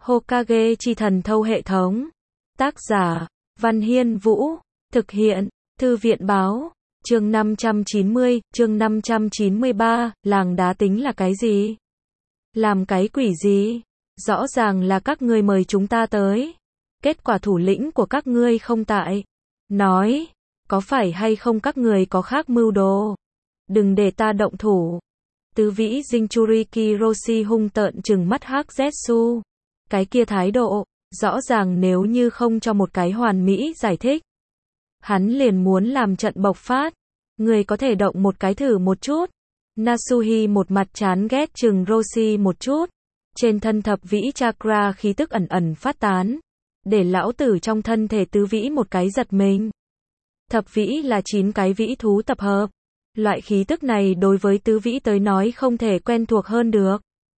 Hokage chi thần thâu hệ thống. Tác giả, Văn Hiên Vũ. Thực hiện, Thư viện báo. Chương 590, chương 593, làng đá tính là cái gì? Làm cái quỷ gì? Rõ ràng là các ngươi mời chúng ta tới. Kết quả thủ lĩnh của các ngươi không tại. Nói, có phải hay không các người có khác mưu đồ? Đừng để ta động thủ. Tứ vĩ Jinchuriki Roshi hung tợn trừng mắt Hắc Zetsu. Cái kia thái độ, rõ ràng nếu như không cho một cái hoàn mỹ giải thích. Hắn liền muốn làm trận bộc phát. Người có thể động một cái thử một chút. Nasuhi một mặt chán ghét chừng Roshi một chút. Trên thân thập vĩ chakra khí tức ẩn ẩn phát tán. Để lão tử trong thân thể tứ vĩ một cái giật mình. Thập vĩ là 9 cái vĩ thú tập hợp. Loại khí tức này đối với tứ vĩ tới nói không thể quen thuộc hơn được.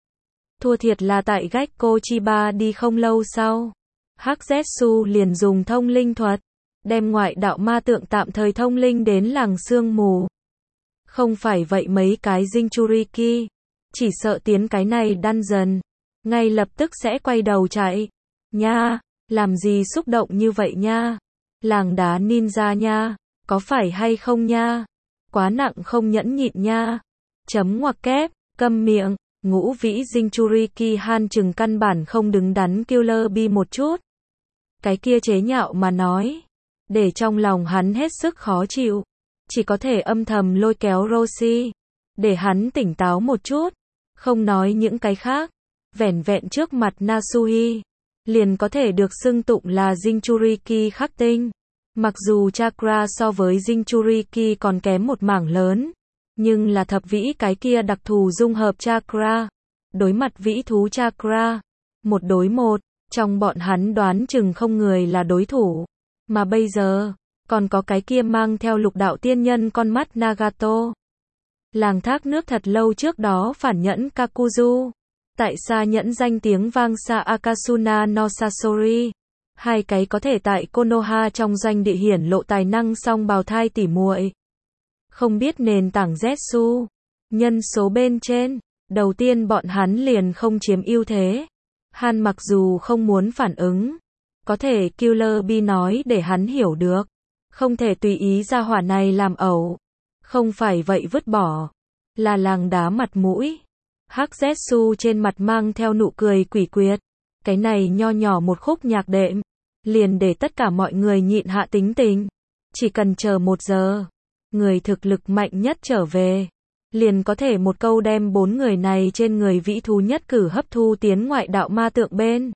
Thua thiệt là tại Gekko Chiba đi không lâu sau. Hắc Zetsu liền dùng thông linh thuật. Đem ngoại đạo ma tượng tạm thời thông linh đến làng sương mù. Không phải vậy mấy cái Jinchuriki. Chỉ sợ tiến cái này dungeon. Ngay lập tức sẽ quay đầu chạy. Nha, làm gì xúc động như vậy nha. Làng đá ninja nha. Có phải hay không nha. Quá nặng không nhẫn nhịn nha. Chấm ngoặc kép, câm miệng. Ngũ vĩ Jinchuriki Han chừng căn bản không đứng đắn Killer Bee một chút. Cái kia chế nhạo mà nói. Để trong lòng hắn hết sức khó chịu. Chỉ có thể âm thầm lôi kéo Roshi. Để hắn tỉnh táo một chút. Không nói những cái khác. Vẻn vẹn trước mặt Nasuhi. Liền có thể được xưng tụng là Jinchuriki khắc tinh. Mặc dù chakra so với Jinchuriki còn kém một mảng lớn. Nhưng là thập vĩ cái kia đặc thù dung hợp chakra. Đối mặt vĩ thú chakra. Một đối một. Trong bọn hắn đoán chừng không người là đối thủ. Mà bây giờ, còn có cái kia mang theo lục đạo tiên nhân con mắt Nagato. Làng thác nước thật lâu trước đó phản nhẫn Kakuzu. Tại xa nhẫn danh tiếng vang xa Akasuna no Sasori. Hai cái có thể tại Konoha trong doanh địa hiển lộ tài năng song bào thai tỉ muội. Không biết nền tảng Zetsu. Nhân số bên trên. Đầu tiên bọn hắn liền không chiếm ưu thế. Han mặc dù không muốn phản ứng. Có thể Killer Bee nói để hắn hiểu được. Không thể tùy ý ra hỏa này làm ẩu. Không phải vậy vứt bỏ. Là làng đá mặt mũi. Hắc Zetsu trên mặt mang theo nụ cười quỷ quyệt. Cái này nho nhỏ một khúc nhạc đệm. Liền để tất cả mọi người nhịn hạ tính tình. Chỉ cần chờ 1 giờ. Người thực lực mạnh nhất trở về. Liền có thể một câu đem 4 người này trên người vĩ thú nhất cử hấp thu tiến ngoại đạo ma tượng bên.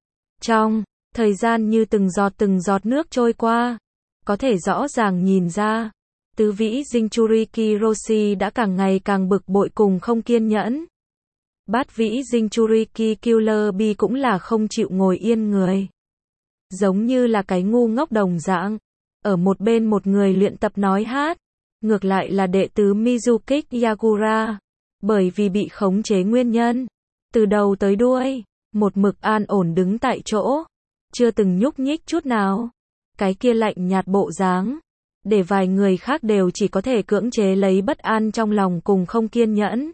Trong thời gian như từng giọt nước trôi qua. Có thể rõ ràng nhìn ra. Tứ vĩ Jinchuriki Roshi đã càng ngày càng bực bội cùng không kiên nhẫn. Bát vĩ Jinchuriki Killer Bee cũng là không chịu ngồi yên người. Giống như là cái ngu ngốc đồng dạng. Ở một bên một người luyện tập nói hát. Ngược lại là đệ tứ Mizukik Yagura. Bởi vì bị khống chế nguyên nhân. Từ đầu tới đuôi. Một mực an ổn đứng tại chỗ. Chưa từng nhúc nhích chút nào. Cái kia lạnh nhạt bộ dáng. Để vài người khác đều chỉ có thể cưỡng chế lấy bất an trong lòng cùng không kiên nhẫn.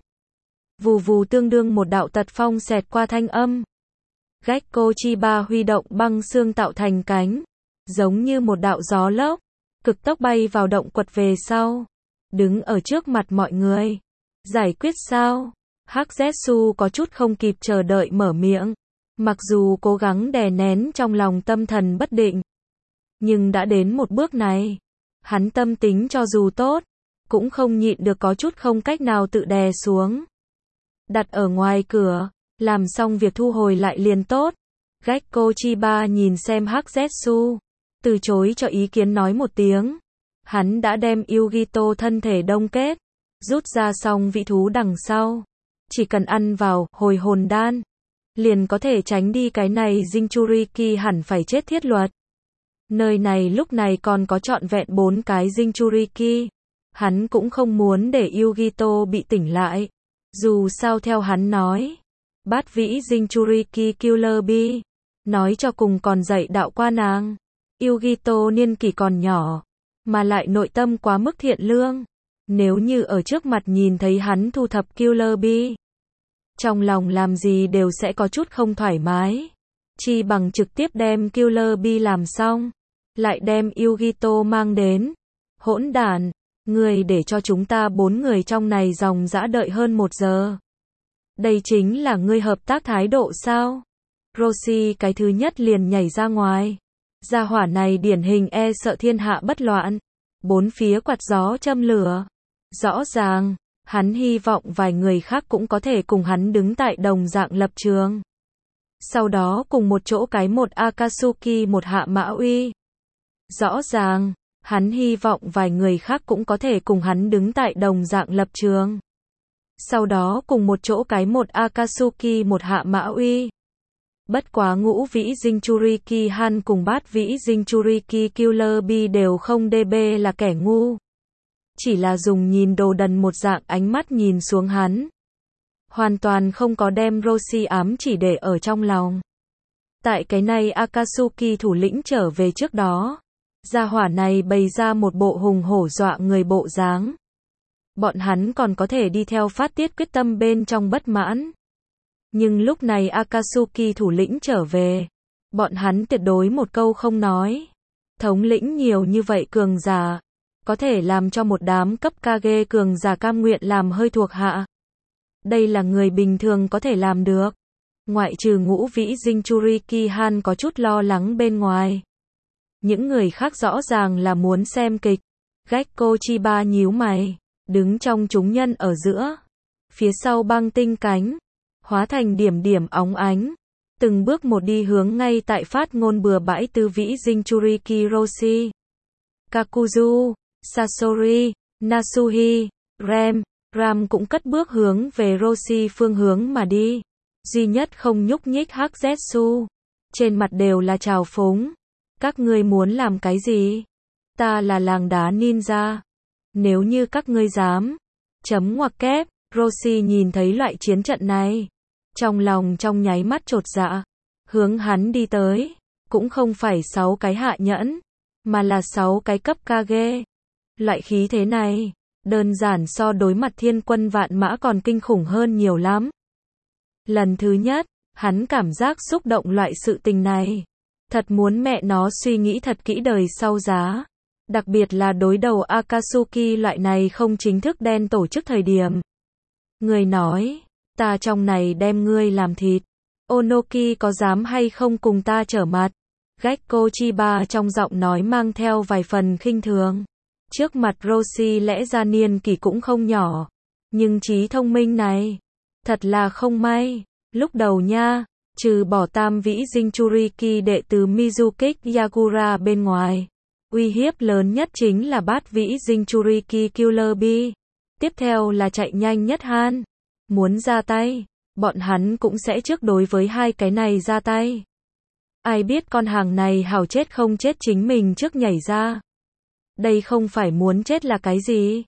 Vù vù tương đương một đạo tật phong xẹt qua thanh âm. Gekko Chiba huy động băng xương tạo thành cánh. Giống như một đạo gió lốc. Cực tốc bay vào động quật về sau. Đứng ở trước mặt mọi người. Giải quyết sao? Hắc Zetsu có chút không kịp chờ đợi mở miệng. Mặc dù cố gắng đè nén trong lòng tâm thần bất định. Nhưng đã đến một bước này. Hắn tâm tính cho dù tốt. Cũng không nhịn được có chút không cách nào tự đè xuống. Đặt ở ngoài cửa. Làm xong việc thu hồi lại liền tốt. Gekko Chiba nhìn xem Hắc Zetsu. Từ chối cho ý kiến nói một tiếng. Hắn đã đem Yugito thân thể đông kết. Rút ra xong vị thú đằng sau. Chỉ cần ăn vào hồi hồn đan. Liền có thể tránh đi cái này Jinchuriki hẳn phải chết thiết luật. Nơi này lúc này còn có trọn vẹn 4 cái Jinchuriki. Hắn cũng không muốn để Yugito bị tỉnh lại. Dù sao theo hắn nói. Bát vĩ Jinchuriki Killer Bee. Nói cho cùng còn dạy đạo qua nàng. Yugito niên kỷ còn nhỏ. Mà lại nội tâm quá mức thiện lương. Nếu như ở trước mặt nhìn thấy hắn thu thập Killer Bee. Trong lòng làm gì đều sẽ có chút không thoải mái. Chi bằng trực tiếp đem Killer Bee làm xong, lại đem Yugito mang đến. Hỗn đản, ngươi để cho chúng ta 4 người trong này dòng dã đợi hơn 1 giờ. Đây chính là ngươi hợp tác thái độ sao? Roshi cái thứ nhất liền nhảy ra ngoài. Gia hỏa này điển hình sợ thiên hạ bất loạn. 4 phía quạt gió châm lửa. Rõ ràng, hắn hy vọng vài người khác cũng có thể cùng hắn đứng tại đồng dạng lập trường. Sau đó cùng một chỗ cái một Akatsuki một Hạ Mã Uy. Rõ ràng, hắn hy vọng vài người khác cũng có thể cùng hắn đứng tại đồng dạng lập trường. Sau đó cùng một chỗ cái một Akatsuki một Hạ Mã Uy. Bất quá Ngũ Vĩ Jinchuriki Han cùng Bát Vĩ Jinchuriki Killer Bee đều không DB là kẻ ngu. Chỉ là dùng nhìn đồ đần một dạng ánh mắt nhìn xuống hắn. Hoàn toàn không có đem Roshi ám chỉ để ở trong lòng. Tại cái này Akatsuki thủ lĩnh trở về trước đó, gia hỏa này bày ra một bộ hùng hổ dọa người bộ dáng. Bọn hắn còn có thể đi theo phát tiết quyết tâm bên trong bất mãn. Nhưng lúc này Akatsuki thủ lĩnh trở về, bọn hắn tuyệt đối một câu không nói. Thống lĩnh nhiều như vậy cường giả, có thể làm cho một đám cấp Kage cường giả cam nguyện làm hơi thuộc hạ. Đây là người bình thường có thể làm được. Ngoại trừ Ngũ Vĩ Jinchuriki Han có chút lo lắng bên ngoài. Những người khác rõ ràng là muốn xem kịch. Gekko Chiba nhíu mày, đứng trong chúng nhân ở giữa. Phía sau băng tinh cánh, hóa thành điểm điểm óng ánh. Từng bước một đi hướng ngay tại phát ngôn bừa bãi Tứ Vĩ Jinchuriki Roshi. Kakuzu, Sasori, Nasuhi, Ram cũng cất bước hướng về Roshi phương hướng mà đi. Duy nhất không nhúc nhích Hắc Zetsu. Trên mặt đều là trào phúng. Các ngươi muốn làm cái gì? Ta là làng đá ninja. Nếu như các ngươi dám. Chấm ngoặc kép. Roshi nhìn thấy loại chiến trận này. Trong lòng trong nháy mắt chột dạ. Hướng hắn đi tới. Cũng không phải 6 cái hạ nhẫn. Mà là 6 cái cấp Kage. Loại khí thế này. Đơn giản so đối mặt thiên quân vạn mã còn kinh khủng hơn nhiều lắm. Lần thứ nhất, hắn cảm giác xúc động loại sự tình này. Thật muốn mẹ nó suy nghĩ thật kỹ đời sau giá. Đặc biệt là đối đầu Akatsuki loại này không chính thức đen tổ chức thời điểm. Người nói, ta trong này đem ngươi làm thịt. Onoki có dám hay không cùng ta trở mặt? Gekko Chiba trong giọng nói mang theo vài phần khinh thường. Trước mặt Roshi lẽ ra niên kỷ cũng không nhỏ. Nhưng trí thông minh này, thật là không may. Lúc đầu nha, trừ bỏ Tam Vĩ Jinchuriki đệ tử Mizukik Yagura bên ngoài. Uy hiếp lớn nhất chính là Bát Vĩ Jinchuriki Killer Bee. Tiếp theo là chạy nhanh nhất Han. Muốn ra tay, bọn hắn cũng sẽ trước đối với hai cái này ra tay. Ai biết con hàng này hảo chết không chết chính mình trước nhảy ra. Đây không phải muốn chết là cái gì?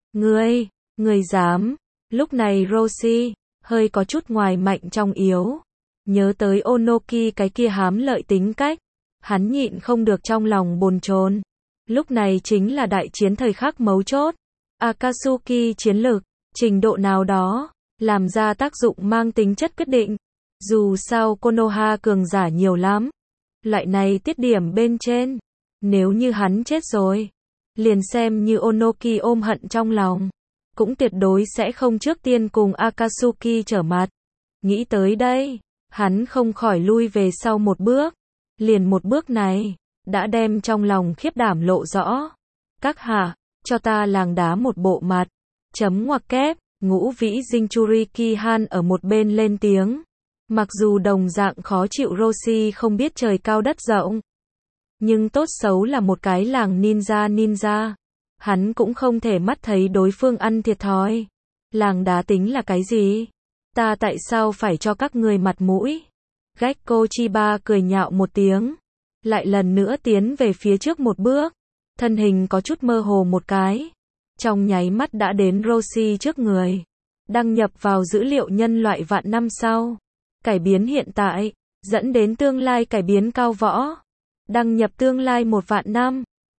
Ngươi dám. Lúc này Roshi, hơi có chút ngoài mạnh trong yếu. Nhớ tới Onoki cái kia hám lợi tính cách. Hắn nhịn không được trong lòng bồn chồn. Lúc này chính là đại chiến thời khắc mấu chốt. Akatsuki chiến lược, trình độ nào đó, làm ra tác dụng mang tính chất quyết định. Dù sao Konoha cường giả nhiều lắm. Loại này tiết điểm bên trên. Nếu như hắn chết rồi, liền xem như Onoki ôm hận trong lòng. Cũng tuyệt đối sẽ không trước tiên cùng Akatsuki trở mặt. Nghĩ tới đây, hắn không khỏi lui về sau một bước. Liền một bước này, đã đem trong lòng khiếp đảm lộ rõ. Các hạ, cho ta làng đá một bộ mặt. Chấm ngoặc kép, Ngũ Vĩ Jinchuriki Han ở một bên lên tiếng. Mặc dù đồng dạng khó chịu Roshi không biết trời cao đất rộng. Nhưng tốt xấu là một cái làng ninja. Hắn cũng không thể mắt thấy đối phương ăn thiệt thòi. Làng đá tính là cái gì? Ta tại sao phải cho các người mặt mũi? Gekko Chiba cười nhạo một tiếng. Lại lần nữa tiến về phía trước một bước. Thân hình có chút mơ hồ một cái. Trong nháy mắt đã đến Roshi trước người. Đăng nhập vào dữ liệu nhân loại vạn năm sau. Cải biến hiện tại, dẫn đến tương lai cải biến cao võ. Đăng nhập tương lai 1 vạn năm.